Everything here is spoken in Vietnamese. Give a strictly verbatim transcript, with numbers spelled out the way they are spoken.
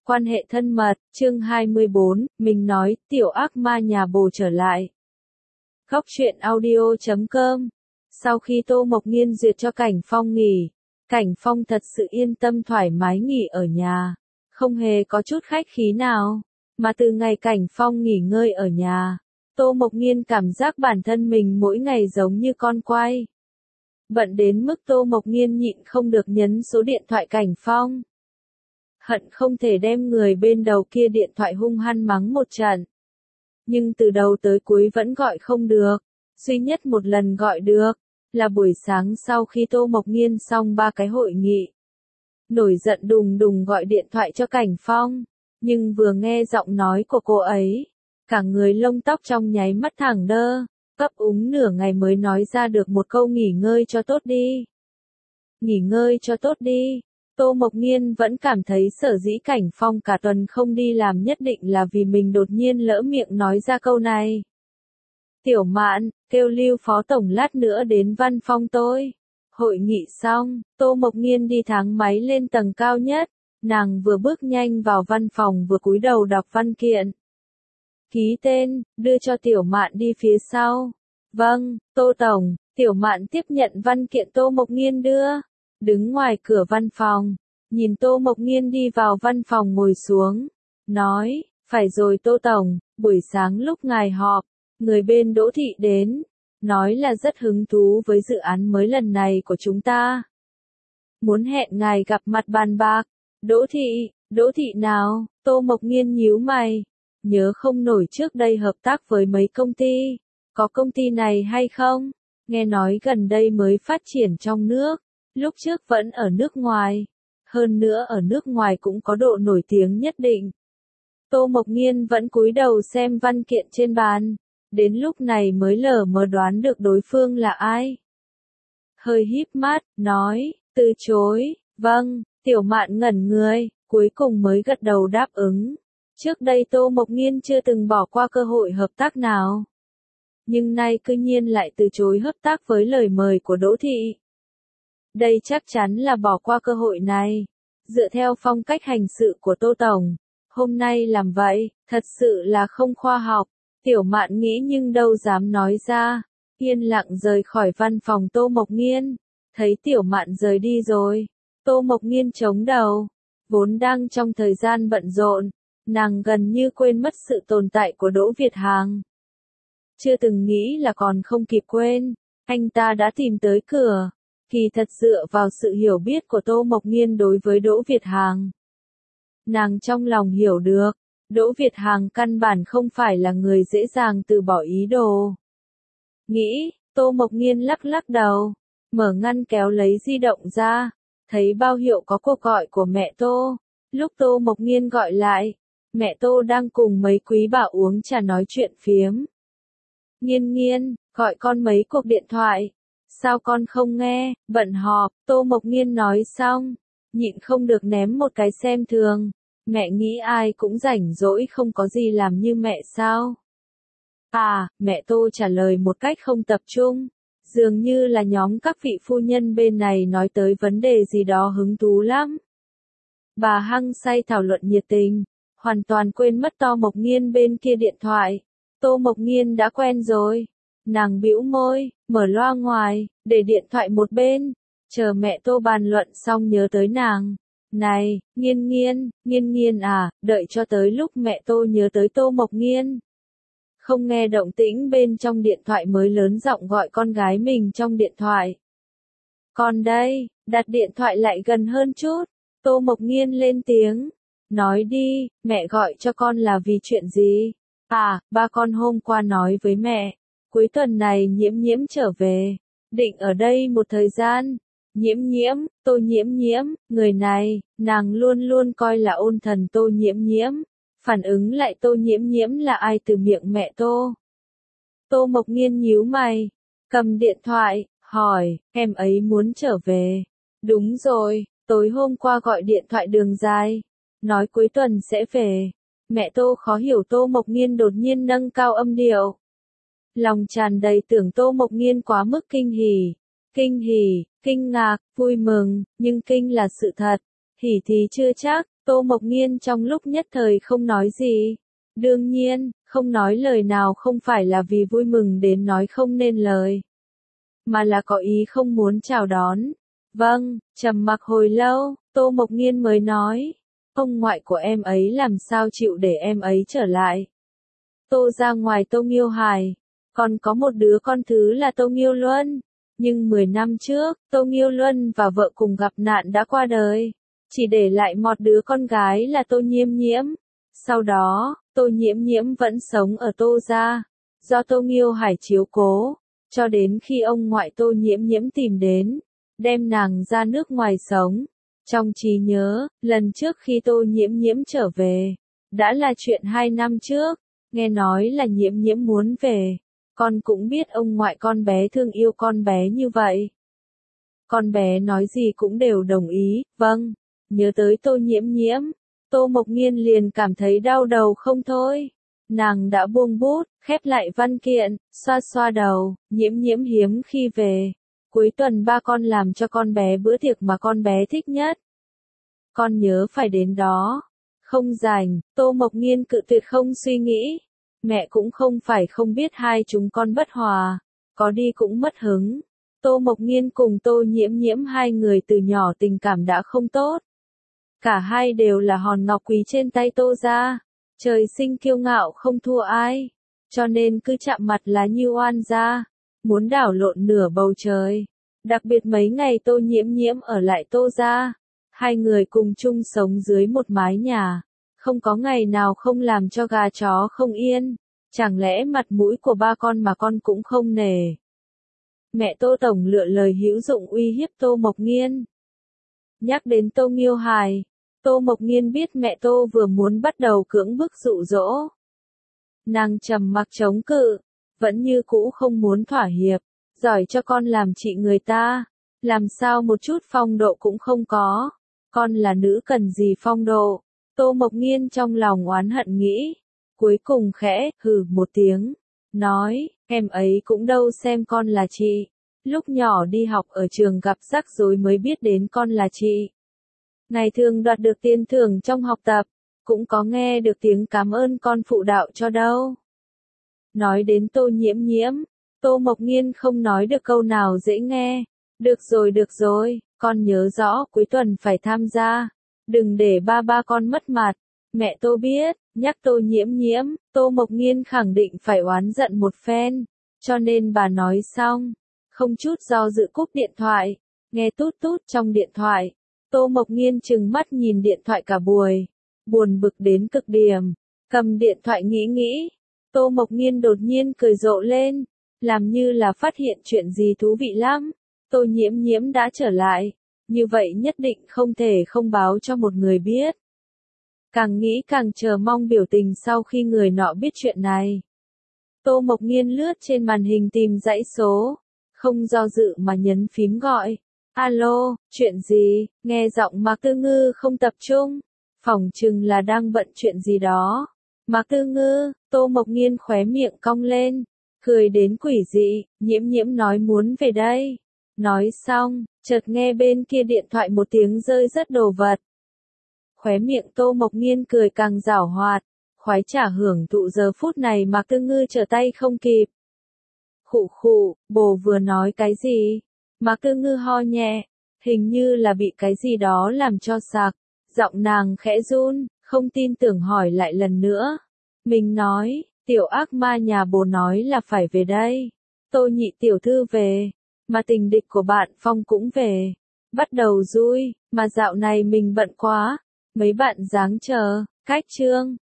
Quan hệ thân mật, chương hai mươi bốn, mình nói, tiểu ác ma nhà bồ trở lại. Góc truyện audio chấm com. Sau khi Tô Mộc Nghiên duyệt cho Cảnh Phong nghỉ, Cảnh Phong thật sự yên tâm thoải mái nghỉ ở nhà, không hề có chút khách khí nào. Mà từ ngày Cảnh Phong nghỉ ngơi ở nhà, Tô Mộc Nghiên cảm giác bản thân mình mỗi ngày giống như con quay. Bận đến mức Tô Mộc Nghiên nhịn không được nhấn số điện thoại Cảnh Phong. Hận không thể đem người bên đầu kia điện thoại hung hăng mắng một trận. Nhưng từ đầu tới cuối vẫn gọi không được, duy nhất một lần gọi được, là buổi sáng sau khi Tô Mộc Nghiên xong ba cái hội nghị. Nổi giận đùng đùng gọi điện thoại cho Cảnh Phong, nhưng vừa nghe giọng nói của cô ấy, cả người lông tóc trong nháy mắt thẳng đơ, ấp úng nửa ngày mới nói ra được một câu nghỉ ngơi cho tốt đi. Nghỉ ngơi cho tốt đi. Tô Mộc Nghiên vẫn cảm thấy sở dĩ Cảnh Phong cả tuần không đi làm nhất định là vì mình đột nhiên lỡ miệng nói ra câu này. Tiểu Mạn, kêu Lưu Phó Tổng lát nữa đến văn phòng tôi. Hội nghị xong, Tô Mộc Nghiên đi thang máy lên tầng cao nhất, nàng vừa bước nhanh vào văn phòng vừa cúi đầu đọc văn kiện. Ký tên, đưa cho Tiểu Mạn đi phía sau. Vâng, Tô Tổng. Tiểu Mạn tiếp nhận văn kiện Tô Mộc Nghiên đưa. Đứng ngoài cửa văn phòng, nhìn Tô Mộc Nghiên đi vào văn phòng ngồi xuống, nói, phải rồi Tô Tổng, buổi sáng lúc ngài họp, người bên Đỗ Thị đến, nói là rất hứng thú với dự án mới lần này của chúng ta. Muốn hẹn ngài gặp mặt bàn bạc. Đỗ Thị, Đỗ Thị nào? Tô Mộc Nghiên nhíu mày, nhớ không nổi trước đây hợp tác với mấy công ty, có công ty này hay không? Nghe nói gần đây mới phát triển trong nước. Lúc trước vẫn ở nước ngoài, hơn nữa ở nước ngoài cũng có độ nổi tiếng nhất định. Tô Mộc Nghiên vẫn cúi đầu xem văn kiện trên bàn, đến lúc này mới lờ mờ đoán được đối phương là ai. Hơi híp mắt, nói, từ chối, vâng, Tiểu Mạn ngẩn người, cuối cùng mới gật đầu đáp ứng. Trước đây Tô Mộc Nghiên chưa từng bỏ qua cơ hội hợp tác nào. Nhưng nay cư nhiên lại từ chối hợp tác với lời mời của Đỗ Thị. Đây chắc chắn là bỏ qua cơ hội này. Dựa theo phong cách hành sự của Tô Tổng, hôm nay làm vậy, thật sự là không khoa học. Tiểu Mạn nghĩ nhưng đâu dám nói ra. Yên lặng rời khỏi văn phòng Tô Mộc Nghiên. Thấy Tiểu Mạn rời đi rồi, Tô Mộc Nghiên chống đầu. Vốn đang trong thời gian bận rộn, nàng gần như quên mất sự tồn tại của Đỗ Việt Hằng. Chưa từng nghĩ là còn không kịp quên, anh ta đã tìm tới cửa. Kỳ thật dựa vào sự hiểu biết của Tô Mộc Nghiên đối với Đỗ Việt Hằng, nàng trong lòng hiểu được, Đỗ Việt Hằng căn bản không phải là người dễ dàng từ bỏ ý đồ. Nghĩ, Tô Mộc Nghiên lắc lắc đầu, mở ngăn kéo lấy di động ra, thấy bao hiệu có cuộc gọi của mẹ Tô. Lúc Tô Mộc Nghiên gọi lại, mẹ Tô đang cùng mấy quý bà uống trà nói chuyện phiếm. Nghiên Nghiên, gọi con mấy cuộc điện thoại. Sao con không nghe, bận họp, Tô Mộc Nghiên nói xong, nhịn không được ném một cái xem thường. Mẹ nghĩ ai cũng rảnh rỗi không có gì làm như mẹ sao? À, mẹ Tô trả lời một cách không tập trung, dường như là nhóm các vị phu nhân bên này nói tới vấn đề gì đó hứng thú lắm. Bà hăng say thảo luận nhiệt tình, hoàn toàn quên mất Tô Mộc Nghiên bên kia điện thoại. Tô Mộc Nghiên đã quen rồi. Nàng bĩu môi, mở loa ngoài, để điện thoại một bên, chờ mẹ Tô bàn luận xong nhớ tới nàng. Này, Nghiên Nghiên, Nghiên Nghiên à, đợi cho tới lúc mẹ Tô nhớ tới Tô Mộc Nghiên. Không nghe động tĩnh bên trong điện thoại mới lớn giọng gọi con gái mình trong điện thoại. Con đây, đặt điện thoại lại gần hơn chút, Tô Mộc Nghiên lên tiếng. Nói đi, mẹ gọi cho con là vì chuyện gì? À, ba con hôm qua nói với mẹ. Cuối tuần này Nhiễm Nhiễm trở về, định ở đây một thời gian. Nhiễm Nhiễm, Tô Nhiễm Nhiễm, người này, nàng luôn luôn coi là ôn thần Tô Nhiễm Nhiễm. Phản ứng lại Tô Nhiễm Nhiễm là ai từ miệng mẹ Tô. Tô Mộc Nghiên nhíu mày, cầm điện thoại, hỏi, em ấy muốn trở về. Đúng rồi, tối hôm qua gọi điện thoại đường dài, nói cuối tuần sẽ về. Mẹ Tô khó hiểu Tô Mộc Nghiên đột nhiên nâng cao âm điệu. Lòng tràn đầy tưởng Tô Mộc Nghiên quá mức kinh hỉ, kinh hỉ, kinh ngạc, vui mừng, nhưng kinh là sự thật, hỉ thì chưa chắc, Tô Mộc Nghiên trong lúc nhất thời không nói gì. Đương nhiên, không nói lời nào không phải là vì vui mừng đến nói không nên lời, mà là có ý không muốn chào đón. Vâng, trầm mặc hồi lâu, Tô Mộc Nghiên mới nói, ông ngoại của em ấy làm sao chịu để em ấy trở lại. Tô ra ngoài Tô Nghiêu Hải, còn có một đứa con thứ là Tô Nghiêu Luân. Nhưng mười năm trước, Tô Nghiêu Luân và vợ cùng gặp nạn đã qua đời, chỉ để lại một đứa con gái là Tô Nhiễm Nhiễm. Sau đó, Tô Nhiễm Nhiễm vẫn sống ở Tô gia, do Tô Nghiêu Hải chiếu cố, cho đến khi ông ngoại Tô Nhiễm Nhiễm tìm đến, đem nàng ra nước ngoài sống. Trong trí nhớ, lần trước khi Tô Nhiễm Nhiễm trở về, đã là chuyện hai năm trước, nghe nói là Nhiễm Nhiễm muốn về. Con cũng biết ông ngoại con bé thương yêu con bé như vậy. Con bé nói gì cũng đều đồng ý, vâng. Nhớ tới Tô Nhiễm Nhiễm, Tô Mộc Nghiên liền cảm thấy đau đầu không thôi. Nàng đã buông bút, khép lại văn kiện, xoa xoa đầu, Nhiễm Nhiễm hiếm khi về. Cuối tuần ba con làm cho con bé bữa tiệc mà con bé thích nhất. Con nhớ phải đến đó. Không rảnh, Tô Mộc Nghiên cự tuyệt không suy nghĩ. Mẹ cũng không phải không biết hai chúng con bất hòa, có đi cũng mất hứng. Tô Mộc Nghiên cùng Tô Nhiễm Nhiễm hai người từ nhỏ tình cảm đã không tốt. Cả hai đều là hòn ngọc quý trên tay Tô gia, trời sinh kiêu ngạo không thua ai, cho nên cứ chạm mặt là như oan gia, muốn đảo lộn nửa bầu trời. Đặc biệt mấy ngày Tô Nhiễm Nhiễm ở lại Tô gia, hai người cùng chung sống dưới một mái nhà. Không có ngày nào không làm cho gà chó không yên, chẳng lẽ mặt mũi của ba con mà con cũng không nể. Mẹ Tô Tổng lựa lời hữu dụng uy hiếp Tô Mộc Nghiên. Nhắc đến Tô Nghiêu Hải, Tô Mộc Nghiên biết mẹ Tô vừa muốn bắt đầu cưỡng bức dụ dỗ. Nàng trầm mặc chống cự, vẫn như cũ không muốn thỏa hiệp, giỏi cho con làm chị người ta, làm sao một chút phong độ cũng không có, con là nữ cần gì phong độ. Tô Mộc Nghiên trong lòng oán hận nghĩ, cuối cùng khẽ, hừ một tiếng, nói, em ấy cũng đâu xem con là chị, lúc nhỏ đi học ở trường gặp rắc rối mới biết đến con là chị. Ngày thường đoạt được tiền thưởng trong học tập, cũng có nghe được tiếng cảm ơn con phụ đạo cho đâu. Nói đến Tô Nhiễm Nhiễm, Tô Mộc Nghiên không nói được câu nào dễ nghe, được rồi được rồi, con nhớ rõ cuối tuần phải tham gia. Đừng để ba ba con mất mặt. Mẹ Tô biết, nhắc Tô Nhiễm Nhiễm, Tô Mộc Nghiên khẳng định phải oán giận một phen. Cho nên bà nói xong, không chút do dự cúp điện thoại. Nghe tút tút trong điện thoại. Tô Mộc Nghiên trừng mắt nhìn điện thoại cả buổi. Buồn bực đến cực điểm. Cầm điện thoại nghĩ nghĩ. Tô Mộc Nghiên đột nhiên cười rộ lên. Làm như là phát hiện chuyện gì thú vị lắm. Tô Nhiễm Nhiễm đã trở lại. Như vậy nhất định không thể không báo cho một người biết. Càng nghĩ càng chờ mong biểu tình sau khi người nọ biết chuyện này. Tô Mộc Nghiên lướt trên màn hình tìm dãy số, không do dự mà nhấn phím gọi. Alo, chuyện gì? Nghe giọng Mạc Tư Ngư không tập trung, phỏng chừng là đang bận chuyện gì đó. Mạc Tư Ngư, Tô Mộc Nghiên khóe miệng cong lên, cười đến quỷ dị, Nhiễm Nhiễm nói muốn về đây. Nói xong, chợt nghe bên kia điện thoại một tiếng rơi rất đồ vật. Khóe miệng Tô Mộc Nghiên cười càng giảo hoạt, khoái trả hưởng thụ giờ phút này Mạc Tư Ngư trở tay không kịp. Khụ khụ, bồ vừa nói cái gì? Mạc Tư Ngư ho nhẹ, hình như là bị cái gì đó làm cho sặc, giọng nàng khẽ run, không tin tưởng hỏi lại lần nữa. Mình nói, tiểu ác ma nhà bồ nói là phải về đây. Tô nhị tiểu thư về. Mà tình địch của bạn Phong cũng về. Bắt đầu vui, mà dạo này mình bận quá. Mấy bạn dáng chờ, cách chương.